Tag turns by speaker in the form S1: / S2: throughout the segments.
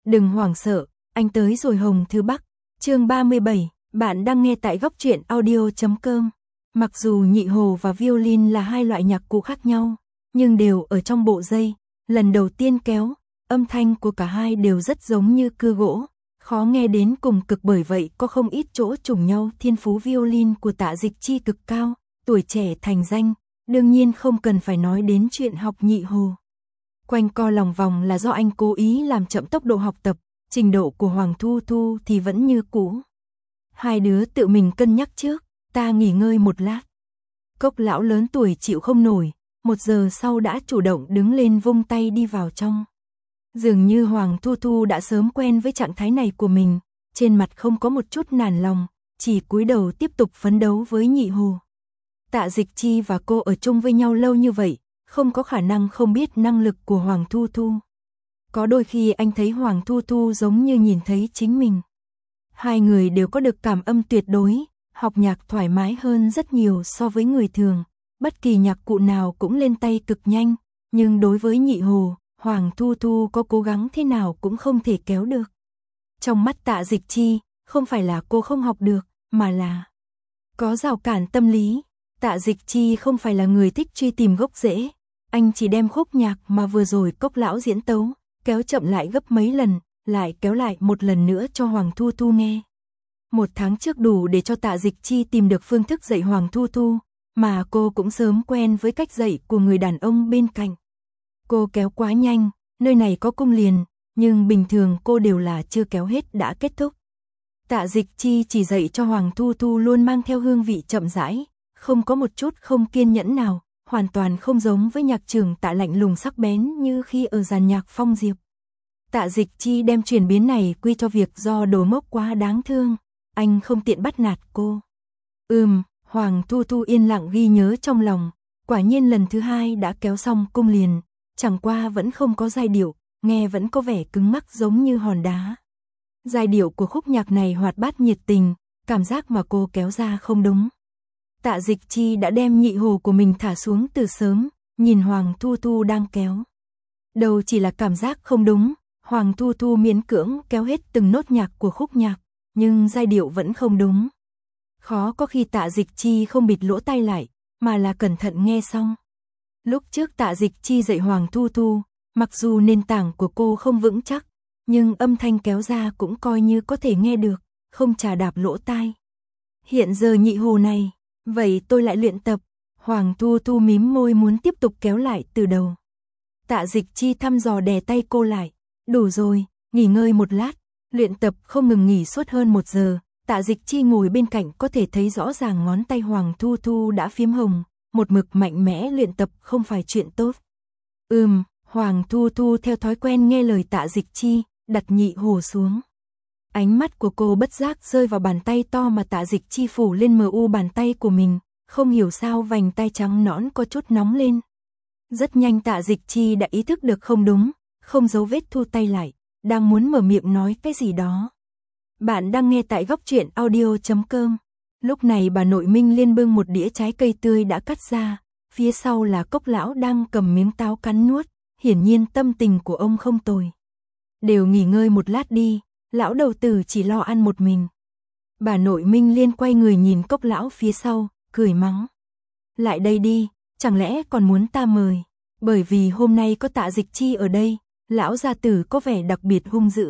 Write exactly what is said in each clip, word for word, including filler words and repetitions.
S1: Đừng hoảng sợ, anh tới rồi Hồng Thứ Bắc. Chương ba mươi bảy, bạn đang nghe tại góc truyện audio chấm com. Mặc dù nhị hồ và violin là hai loại nhạc cụ khác nhau, nhưng đều ở trong bộ dây, lần đầu tiên kéo, âm thanh của cả hai đều rất giống như cưa gỗ, khó nghe đến cùng cực, bởi vậy có không ít chỗ trùng nhau. Thiên phú violin của Tạ Dịch Chi cực cao, tuổi trẻ thành danh, đương nhiên không cần phải nói đến chuyện học nhị hồ. Quanh co lòng vòng là do anh cố ý làm chậm tốc độ học tập, trình độ của Hoàng Thu Thu thì vẫn như cũ. Hai đứa tự mình cân nhắc trước, ta nghỉ ngơi một lát. Cốc lão lớn tuổi chịu không nổi, một giờ sau đã chủ động đứng lên vung tay đi vào trong. Dường như Hoàng Thu Thu đã sớm quen với trạng thái này của mình, trên mặt không có một chút nản lòng, chỉ cúi đầu tiếp tục phấn đấu với nhị hồ. Tạ Dịch Chi và cô ở chung với nhau lâu như vậy, không có khả năng không biết năng lực của Hoàng Thu Thu. Có đôi khi anh thấy Hoàng Thu Thu giống như nhìn thấy chính mình. Hai người đều có được cảm âm tuyệt đối, học nhạc thoải mái hơn rất nhiều so với người thường, bất kỳ nhạc cụ nào cũng lên tay cực nhanh, nhưng đối với nhị hồ, Hoàng Thu Thu có cố gắng thế nào cũng không thể kéo được. Trong mắt Tạ Dịch Chi, không phải là cô không học được, mà là có rào cản tâm lý. Tạ Dịch Chi không phải là người thích truy tìm gốc rễ, anh chỉ đem khúc nhạc mà vừa rồi Cốc lão diễn tấu, kéo chậm lại gấp mấy lần, lại kéo lại một lần nữa cho Hoàng Thu Thu nghe. Một tháng trước đủ để cho Tạ Dịch Chi tìm được phương thức dạy Hoàng Thu Thu, mà cô cũng sớm quen với cách dạy của người đàn ông bên cạnh. Cô kéo quá nhanh, nơi này có cung liền, nhưng bình thường cô đều là chưa kéo hết đã kết thúc. Tạ Dịch Chi chỉ dạy cho Hoàng Thu Thu luôn mang theo hương vị chậm rãi, không có một chút không kiên nhẫn nào, hoàn toàn không giống với nhạc trưởng Tạ lạnh lùng sắc bén như khi ở dàn nhạc Phong Diệp. Tạ Dịch Chi đem chuyển biến này quy cho việc do Đồ Mốc quá đáng thương, anh không tiện bắt nạt cô. Ừm, Hoàng Thu Thu yên lặng ghi nhớ trong lòng, quả nhiên lần thứ hai đã kéo xong cung liền, chẳng qua vẫn không có giai điệu, nghe vẫn có vẻ cứng ngắc giống như hòn đá. Giai điệu của khúc nhạc này hoạt bát nhiệt tình, cảm giác mà cô kéo ra không đúng. Tạ Dịch Chi đã đem nhị hồ của mình thả xuống từ sớm, nhìn Hoàng Thu Thu đang kéo. Đầu chỉ là cảm giác không đúng, Hoàng Thu Thu miễn cưỡng kéo hết từng nốt nhạc của khúc nhạc, nhưng giai điệu vẫn không đúng. Khó có khi Tạ Dịch Chi không bịt lỗ tai lại, mà là cẩn thận nghe xong. Lúc trước Tạ Dịch Chi dạy Hoàng Thu Thu, mặc dù nền tảng của cô không vững chắc, nhưng âm thanh kéo ra cũng coi như có thể nghe được, không chà đạp lỗ tai. Hiện giờ nhị hồ này, vậy tôi lại luyện tập. Hoàng Thu Thu mím môi muốn tiếp tục kéo lại từ đầu. Tạ Dịch Chi thăm dò đè tay cô lại. Đủ rồi, nghỉ ngơi một lát. Luyện tập không ngừng nghỉ suốt hơn một giờ. Tạ Dịch Chi ngồi bên cạnh có thể thấy rõ ràng ngón tay Hoàng Thu Thu đã phiếm hồng. Một mực mạnh mẽ luyện tập không phải chuyện tốt. Ừm, Hoàng Thu Thu theo thói quen nghe lời Tạ Dịch Chi, đặt nhị hồ xuống. Ánh mắt của cô bất giác rơi vào bàn tay to mà Tạ Dịch Chi phủ lên mờ u bàn tay của mình, không hiểu sao vành tay trắng nõn có chút nóng lên. Rất nhanh Tạ Dịch Chi đã ý thức được không đúng, không giấu vết thu tay lại, đang muốn mở miệng nói cái gì đó. Bạn đang nghe tại góc truyện audio chấm com. Lúc này bà nội Minh Liên bưng một đĩa trái cây tươi đã cắt ra, phía sau là Cốc lão đang cầm miếng táo cắn nuốt, hiển nhiên tâm tình của ông không tồi. Đều nghỉ ngơi một lát đi. Lão đầu tử chỉ lo ăn một mình. Bà nội Minh Liên quay người nhìn Cốc lão phía sau, cười mắng. Lại đây đi, chẳng lẽ còn muốn ta mời? Bởi vì hôm nay có Tạ Dịch Chi ở đây, lão gia tử có vẻ đặc biệt hung dữ.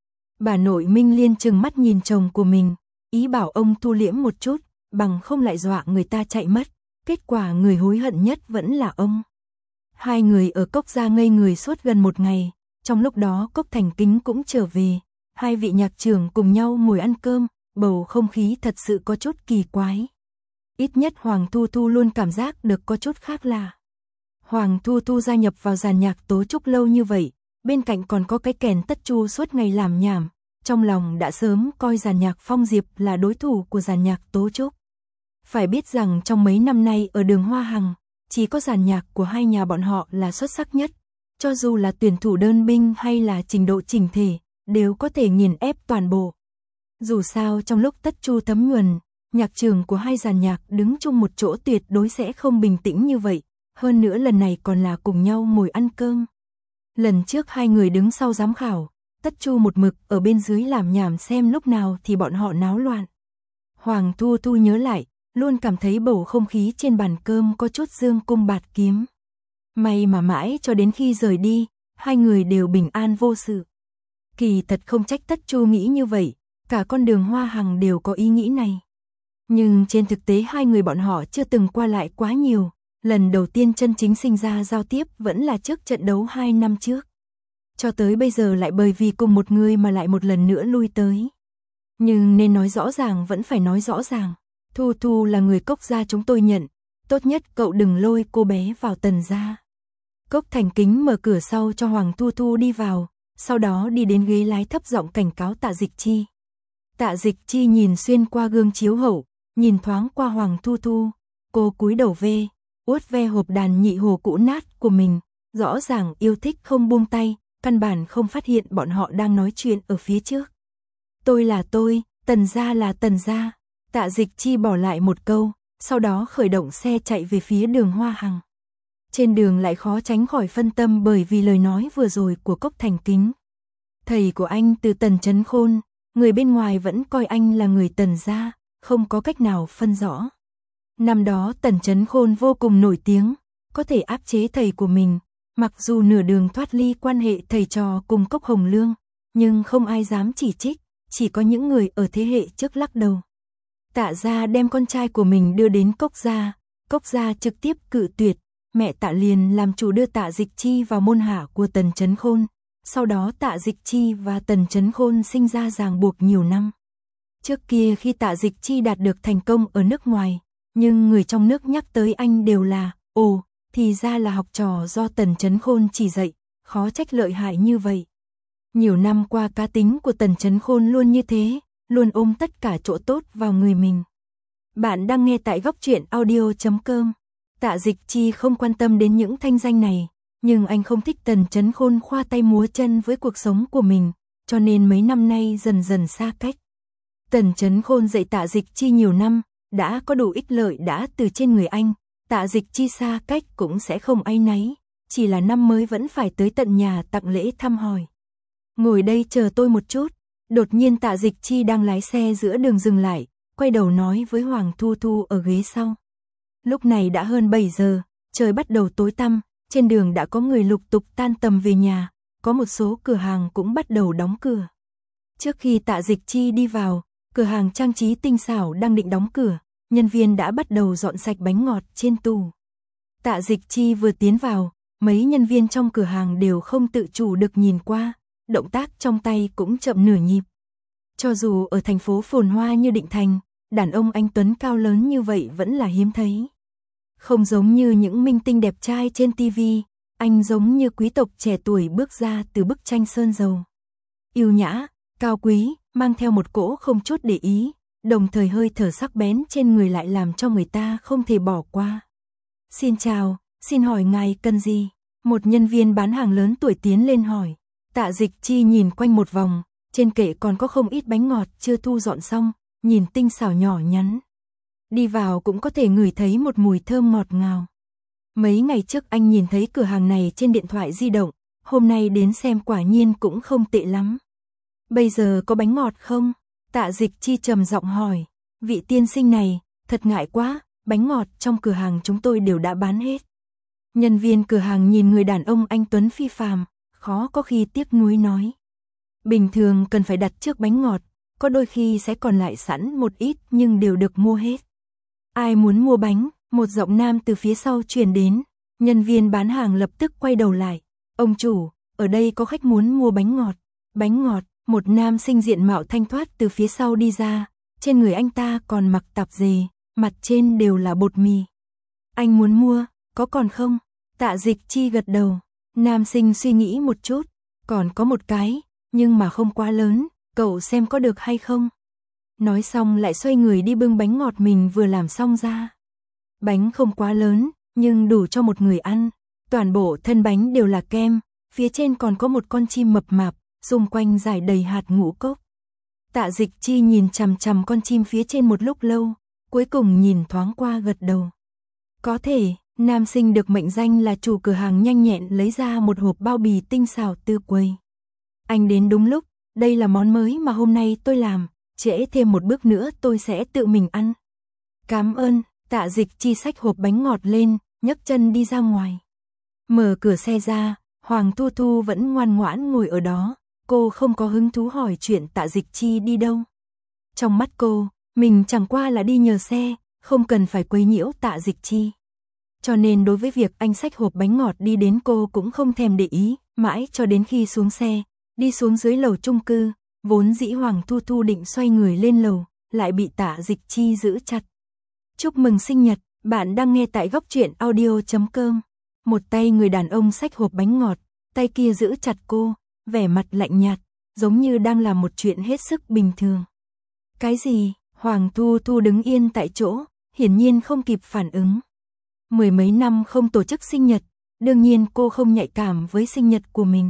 S1: Bà nội Minh Liên trừng mắt nhìn chồng của mình, ý bảo ông thu liễm một chút, bằng không lại dọa người ta chạy mất. Kết quả người hối hận nhất vẫn là ông. Hai người ở Cốc gia ngây người suốt gần một ngày, trong lúc đó Cốc Thành Kính cũng trở về. Hai vị nhạc trưởng cùng nhau ngồi ăn cơm, bầu không khí thật sự có chút kỳ quái. Ít nhất Hoàng Thu Thu luôn cảm giác được có chút khác lạ. Hoàng Thu Thu gia nhập vào dàn nhạc Tố Trúc lâu như vậy, bên cạnh còn có cái kèn tất chu suốt ngày làm nhảm, trong lòng đã sớm coi dàn nhạc Phong Diệp là đối thủ của dàn nhạc Tố Trúc. Phải biết rằng trong mấy năm nay ở đường Hoa Hằng, chỉ có dàn nhạc của hai nhà bọn họ là xuất sắc nhất, cho dù là tuyển thủ đơn binh hay là trình độ chỉnh thể, đều có thể nghiền ép toàn bộ. Dù sao trong lúc tất chu thấm nhuần, nhạc trưởng của hai dàn nhạc đứng chung một chỗ tuyệt đối sẽ không bình tĩnh như vậy, hơn nữa lần này còn là cùng nhau ngồi ăn cơm. Lần trước hai người đứng sau giám khảo, Tất Chu một mực ở bên dưới làm nhảm xem lúc nào thì bọn họ náo loạn. Hoàng Thu Thu nhớ lại, luôn cảm thấy bầu không khí trên bàn cơm có chút dương cung bạt kiếm. May mà mãi cho đến khi rời đi, hai người đều bình an vô sự. Kỳ thật không trách Tất Chu nghĩ như vậy, cả con Đường Hoa Hằng đều có ý nghĩ này. Nhưng trên thực tế hai người bọn họ chưa từng qua lại quá nhiều, lần đầu tiên chân chính sinh ra giao tiếp vẫn là trước trận đấu hai năm trước. Cho tới bây giờ lại bởi vì cùng một người mà lại một lần nữa lui tới. Nhưng nên nói rõ ràng vẫn phải nói rõ ràng. Thu Thu là người Cốc gia chúng tôi nhận, tốt nhất cậu đừng lôi cô bé vào Tần gia. Cốc thành kính mở cửa sau cho Hoàng Thu Thu đi vào, sau đó đi đến ghế lái thấp giọng cảnh cáo Tạ Dịch Chi. Tạ Dịch Chi nhìn xuyên qua gương chiếu hậu, nhìn thoáng qua Hoàng Thu Thu, cô cúi đầu về, uốt ve hộp đàn nhị hồ cũ nát của mình, rõ ràng yêu thích không buông tay, căn bản không phát hiện bọn họ đang nói chuyện ở phía trước. Tôi là tôi, Tần gia là Tần gia. Tạ Dịch Chi bỏ lại một câu, sau đó khởi động xe chạy về phía Đường Hoa Hằng. Trên đường lại khó tránh khỏi phân tâm bởi vì lời nói vừa rồi của Cốc Thành Kính. Thầy của anh từ Tần Chấn Khôn, người bên ngoài vẫn coi anh là người Tần gia, không có cách nào phân rõ. Năm đó Tần Chấn Khôn vô cùng nổi tiếng, có thể áp chế thầy của mình, mặc dù nửa đường thoát ly quan hệ thầy trò cùng Cốc Hồng Lương, nhưng không ai dám chỉ trích, chỉ có những người ở thế hệ trước lắc đầu. Tạ gia đem con trai của mình đưa đến Cốc gia, Cốc gia trực tiếp cự tuyệt, mẹ Tạ liền làm chủ đưa Tạ Dịch Chi vào môn hạ của Tần Chấn Khôn, sau đó Tạ Dịch Chi và Tần Chấn Khôn sinh ra ràng buộc nhiều năm. Trước kia khi Tạ Dịch Chi đạt được thành công ở nước ngoài, nhưng người trong nước nhắc tới anh đều là, ồ, thì ra là học trò do Tần Chấn Khôn chỉ dạy, khó trách lợi hại như vậy. Nhiều năm qua cá tính của Tần Chấn Khôn luôn như thế, luôn ôm tất cả chỗ tốt vào người mình. Bạn đang nghe tại góc truyện audio chấm com. Tạ Dịch Chi không quan tâm đến những thanh danh này, nhưng anh không thích Tần Chấn Khôn khoa tay múa chân với cuộc sống của mình, cho nên mấy năm nay dần dần xa cách. Tần Chấn Khôn dạy Tạ Dịch Chi nhiều năm, đã có đủ ích lợi đã từ trên người anh, Tạ Dịch Chi xa cách cũng sẽ không áy náy, chỉ là năm mới vẫn phải tới tận nhà tặng lễ thăm hỏi. Ngồi đây chờ tôi một chút. Đột nhiên Tạ Dịch Chi đang lái xe giữa đường dừng lại, quay đầu nói với Hoàng Thu Thu ở ghế sau. Lúc này đã hơn bảy giờ, trời bắt đầu tối tăm, trên đường đã có người lục tục tan tầm về nhà, có một số cửa hàng cũng bắt đầu đóng cửa. Trước khi Tạ Dịch Chi đi vào, cửa hàng trang trí tinh xảo đang định đóng cửa, nhân viên đã bắt đầu dọn sạch bánh ngọt trên tủ. Tạ Dịch Chi vừa tiến vào, mấy nhân viên trong cửa hàng đều không tự chủ được nhìn qua, động tác trong tay cũng chậm nửa nhịp. Cho dù ở thành phố phồn hoa như Định Thành, đàn ông anh tuấn cao lớn như vậy vẫn là hiếm thấy. Không giống như những minh tinh đẹp trai trên ti vi, anh giống như quý tộc trẻ tuổi bước ra từ bức tranh sơn dầu. Yêu nhã, cao quý, mang theo một cỗ không chút để ý, đồng thời hơi thở sắc bén trên người lại làm cho người ta không thể bỏ qua. Xin chào, xin hỏi ngài cần gì? Một nhân viên bán hàng lớn tuổi tiến lên hỏi. Tạ Dịch Chi nhìn quanh một vòng, trên kệ còn có không ít bánh ngọt chưa thu dọn xong, nhìn tinh xảo nhỏ nhắn. Đi vào cũng có thể ngửi thấy một mùi thơm ngọt ngào. Mấy ngày trước anh nhìn thấy cửa hàng này trên điện thoại di động, hôm nay đến xem quả nhiên cũng không tệ lắm. Bây giờ có bánh ngọt không? Tạ Dịch Chi trầm giọng hỏi. Vị tiên sinh này, thật ngại quá, bánh ngọt trong cửa hàng chúng tôi đều đã bán hết. Nhân viên cửa hàng nhìn người đàn ông anh tuấn phi phàm, khó có khi tiếc nuối nói. Bình thường cần phải đặt trước bánh ngọt, có đôi khi sẽ còn lại sẵn một ít nhưng đều được mua hết. Ai muốn mua bánh? Một giọng nam từ phía sau truyền đến, nhân viên bán hàng lập tức quay đầu lại. Ông chủ, ở đây có khách muốn mua bánh ngọt. Bánh ngọt, một nam sinh diện mạo thanh thoát từ phía sau đi ra, trên người anh ta còn mặc tạp dề, mặt trên đều là bột mì. Anh muốn mua, có còn không? Tạ Dịch Chi gật đầu. Nam sinh suy nghĩ một chút, còn có một cái, nhưng mà không quá lớn, cậu xem có được hay không? Nói xong lại xoay người đi bưng bánh ngọt mình vừa làm xong ra. Bánh không quá lớn, nhưng đủ cho một người ăn, toàn bộ thân bánh đều là kem, phía trên còn có một con chim mập mạp, xung quanh rải đầy hạt ngũ cốc. Tạ Dịch Chi nhìn chằm chằm con chim phía trên một lúc lâu, cuối cùng nhìn thoáng qua gật đầu. Có thể. Nam sinh được mệnh danh là chủ cửa hàng nhanh nhẹn lấy ra một hộp bao bì tinh xảo từ quầy. Anh đến đúng lúc, đây là món mới mà hôm nay tôi làm, trễ thêm một bước nữa tôi sẽ tự mình ăn. Cảm ơn, Tạ Dịch Chi xách hộp bánh ngọt lên, nhấc chân đi ra ngoài. Mở cửa xe ra, Hoàng Thu Thu vẫn ngoan ngoãn ngồi ở đó, cô không có hứng thú hỏi chuyện Tạ Dịch Chi đi đâu. Trong mắt cô, mình chẳng qua là đi nhờ xe, không cần phải quấy nhiễu Tạ Dịch Chi. Cho nên đối với việc anh xách hộp bánh ngọt đi đến cô cũng không thèm để ý, mãi cho đến khi xuống xe, đi xuống dưới lầu chung cư, vốn dĩ Hoàng Thu Thu định xoay người lên lầu, lại bị Tạ Dịch Chi giữ chặt. Chúc mừng sinh nhật, bạn đang nghe tại góc truyện audio chấm com. Một tay người đàn ông xách hộp bánh ngọt, tay kia giữ chặt cô, vẻ mặt lạnh nhạt, giống như đang làm một chuyện hết sức bình thường. Cái gì? Hoàng Thu Thu đứng yên tại chỗ, hiển nhiên không kịp phản ứng. Mười mấy năm không tổ chức sinh nhật, đương nhiên cô không nhạy cảm với sinh nhật của mình.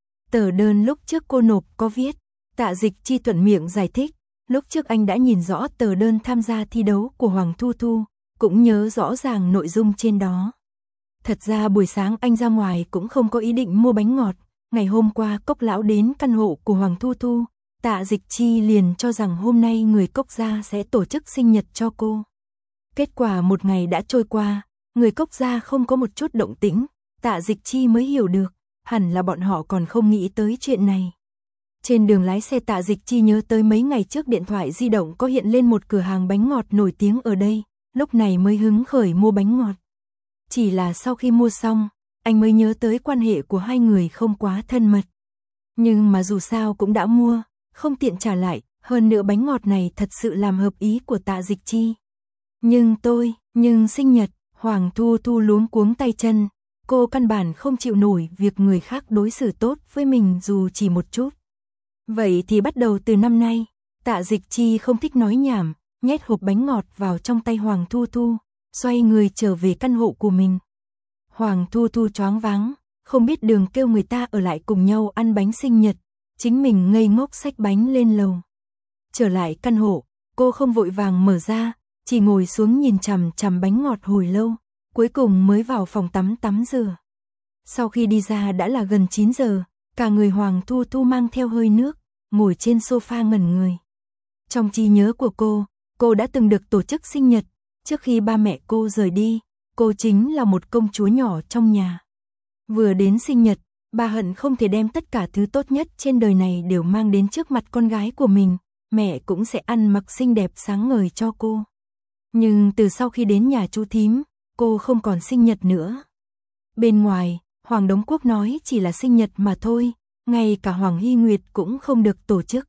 S1: Tờ đơn lúc trước cô nộp có viết, Tạ Dịch Chi thuận miệng giải thích, lúc trước anh đã nhìn rõ tờ đơn tham gia thi đấu của Hoàng Thu Thu, cũng nhớ rõ ràng nội dung trên đó. Thật ra buổi sáng anh ra ngoài cũng không có ý định mua bánh ngọt, ngày hôm qua Cốc lão đến căn hộ của Hoàng Thu Thu, Tạ Dịch Chi liền cho rằng hôm nay người Cốc gia sẽ tổ chức sinh nhật cho cô. Kết quả một ngày đã trôi qua, người Cốc gia không có một chút động tĩnh, Tạ Dịch Chi mới hiểu được, hẳn là bọn họ còn không nghĩ tới chuyện này. Trên đường lái xe Tạ Dịch Chi nhớ tới mấy ngày trước điện thoại di động có hiện lên một cửa hàng bánh ngọt nổi tiếng ở đây, lúc này mới hứng khởi mua bánh ngọt. Chỉ là sau khi mua xong, anh mới nhớ tới quan hệ của hai người không quá thân mật. Nhưng mà dù sao cũng đã mua, không tiện trả lại, hơn nữa bánh ngọt này thật sự làm hợp ý của Tạ Dịch Chi. Nhưng tôi, nhưng sinh nhật, Hoàng Thu Thu luống cuống tay chân, cô căn bản không chịu nổi việc người khác đối xử tốt với mình dù chỉ một chút. Vậy thì bắt đầu từ năm nay, Tạ Dịch Chi không thích nói nhảm, nhét hộp bánh ngọt vào trong tay Hoàng Thu Thu, xoay người trở về căn hộ của mình. Hoàng Thu Thu choáng váng, không biết đường kêu người ta ở lại cùng nhau ăn bánh sinh nhật, chính mình ngây ngốc xách bánh lên lầu. Trở lại căn hộ, cô không vội vàng mở ra, chỉ ngồi xuống nhìn chằm chằm bánh ngọt hồi lâu, cuối cùng mới vào phòng tắm tắm rửa. Sau khi đi ra đã là gần chín giờ, cả người Hoàng Thu Thu mang theo hơi nước, ngồi trên sofa ngẩn người. Trong trí nhớ của cô, cô đã từng được tổ chức sinh nhật, trước khi ba mẹ cô rời đi, cô chính là một công chúa nhỏ trong nhà. Vừa đến sinh nhật, bà hận không thể đem tất cả thứ tốt nhất trên đời này đều mang đến trước mặt con gái của mình, mẹ cũng sẽ ăn mặc xinh đẹp sáng ngời cho cô. Nhưng từ sau khi đến nhà chú thím, cô không còn sinh nhật nữa. Bên ngoài, Hoàng Đống Quốc nói chỉ là sinh nhật mà thôi, ngay cả Hoàng Hy Nguyệt cũng không được tổ chức.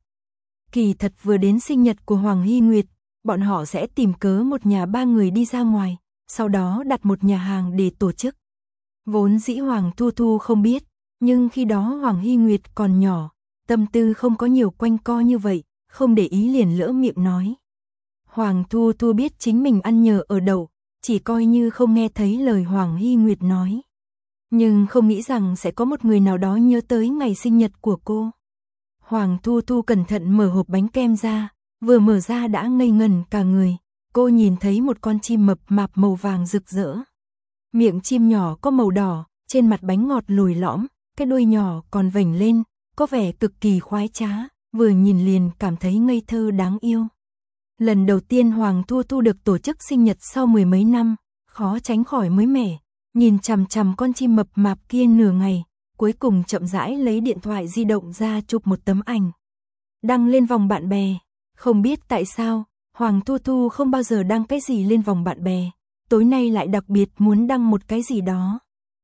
S1: Kỳ thật vừa đến sinh nhật của Hoàng Hy Nguyệt, bọn họ sẽ tìm cớ một nhà ba người đi ra ngoài, sau đó đặt một nhà hàng để tổ chức. Vốn dĩ Hoàng Thu Thu không biết, nhưng khi đó Hoàng Hy Nguyệt còn nhỏ, tâm tư không có nhiều quanh co như vậy, không để ý liền lỡ miệng nói. Hoàng Thu Thu biết chính mình ăn nhờ ở đậu, chỉ coi như không nghe thấy lời Hoàng Hy Nguyệt nói. Nhưng không nghĩ rằng sẽ có một người nào đó nhớ tới ngày sinh nhật của cô. Hoàng Thu Thu cẩn thận mở hộp bánh kem ra, vừa mở ra đã ngây ngẩn cả người, cô nhìn thấy một con chim mập mạp màu vàng rực rỡ. Miệng chim nhỏ có màu đỏ, trên mặt bánh ngọt lồi lõm, cái đuôi nhỏ còn vểnh lên, có vẻ cực kỳ khoái trá, vừa nhìn liền cảm thấy ngây thơ đáng yêu. Lần đầu tiên Hoàng Thu Thu được tổ chức sinh nhật sau mười mấy năm, khó tránh khỏi mới mẻ, nhìn chằm chằm con chim mập mạp kia nửa ngày, cuối cùng chậm rãi lấy điện thoại di động ra chụp một tấm ảnh. Đăng lên vòng bạn bè, không biết tại sao, Hoàng Thu Thu không bao giờ đăng cái gì lên vòng bạn bè, tối nay lại đặc biệt muốn đăng một cái gì đó.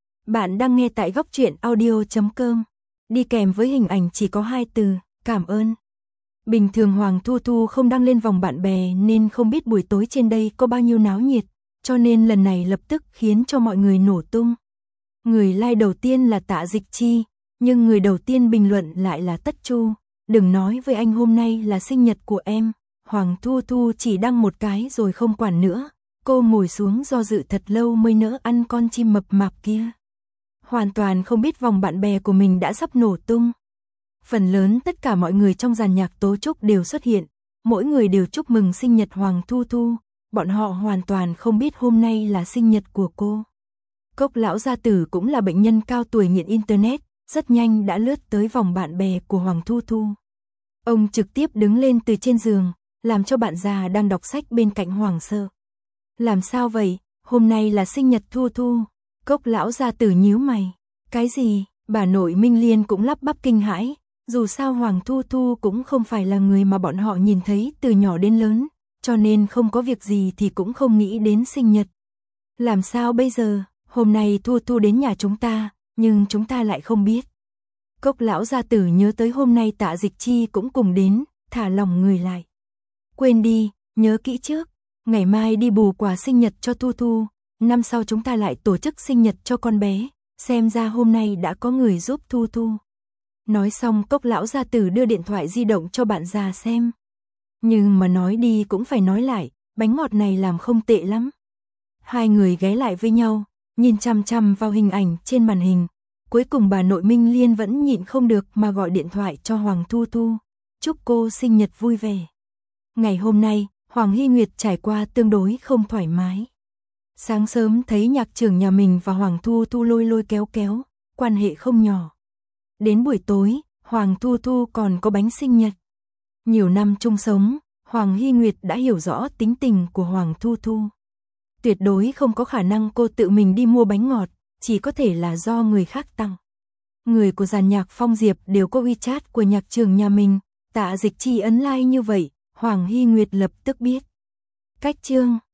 S1: Bạn đang nghe tại góc truyện audio chấm com, đi kèm với hình ảnh chỉ có hai từ, cảm ơn. Bình thường Hoàng Thu Thu không đăng lên vòng bạn bè nên không biết buổi tối trên đây có bao nhiêu náo nhiệt, cho nên lần này lập tức khiến cho mọi người nổ tung. Người like đầu tiên là Tạ Dịch Chi, nhưng người đầu tiên bình luận lại là Tất Chu. Đừng nói với anh hôm nay là sinh nhật của em. Hoàng Thu Thu chỉ đăng một cái rồi không quản nữa. Cô ngồi xuống do dự thật lâu mới nỡ ăn con chim mập mạp kia. Hoàn toàn không biết vòng bạn bè của mình đã sắp nổ tung. Phần lớn tất cả mọi người trong dàn nhạc tố trúc đều xuất hiện. Mỗi người đều chúc mừng sinh nhật Hoàng Thu Thu. Bọn họ hoàn toàn không biết hôm nay là sinh nhật của cô. Cốc lão gia tử cũng là bệnh nhân cao tuổi nghiện internet, rất nhanh đã lướt tới vòng bạn bè của Hoàng Thu Thu. Ông trực tiếp đứng lên từ trên giường, làm cho bạn già đang đọc sách bên cạnh hoảng sợ. Làm sao vậy, hôm nay là sinh nhật Thu Thu. Cốc lão gia tử nhíu mày. Cái gì, bà nội Minh Liên cũng lắp bắp kinh hãi, dù sao Hoàng Thu Thu cũng không phải là người mà bọn họ nhìn thấy từ nhỏ đến lớn, cho nên không có việc gì thì cũng không nghĩ đến sinh nhật. Làm sao bây giờ, hôm nay Thu Thu đến nhà chúng ta, nhưng chúng ta lại không biết. Cốc lão gia tử nhớ tới hôm nay Tạ Dịch Chi cũng cùng đến, thả lòng người lại. Quên đi, nhớ kỹ trước, ngày mai đi bù quà sinh nhật cho Thu Thu, năm sau chúng ta lại tổ chức sinh nhật cho con bé, xem ra hôm nay đã có người giúp Thu Thu. Nói xong Cốc lão gia tử đưa điện thoại di động cho bạn già xem. Nhưng mà nói đi cũng phải nói lại, bánh ngọt này làm không tệ lắm. Hai người ghé lại với nhau, nhìn chăm chăm vào hình ảnh trên màn hình. Cuối cùng bà nội Minh Liên vẫn nhịn không được mà gọi điện thoại cho Hoàng Thu Thu, chúc cô sinh nhật vui vẻ. Ngày hôm nay, Hoàng Hy Nguyệt trải qua tương đối không thoải mái. Sáng sớm thấy nhạc trưởng nhà mình và Hoàng Thu Thu lôi lôi kéo kéo, quan hệ không nhỏ. Đến buổi tối, Hoàng Thu Thu còn có bánh sinh nhật. Nhiều năm chung sống, Hoàng Hy Nguyệt đã hiểu rõ tính tình của Hoàng Thu Thu. Tuyệt đối không có khả năng cô tự mình đi mua bánh ngọt, chỉ có thể là do người khác tặng. Người của dàn nhạc Phong Diệp đều có WeChat của nhạc trưởng nhà mình, Tạ Dịch Chi ấn like như vậy, Hoàng Hy Nguyệt lập tức biết. Cách chương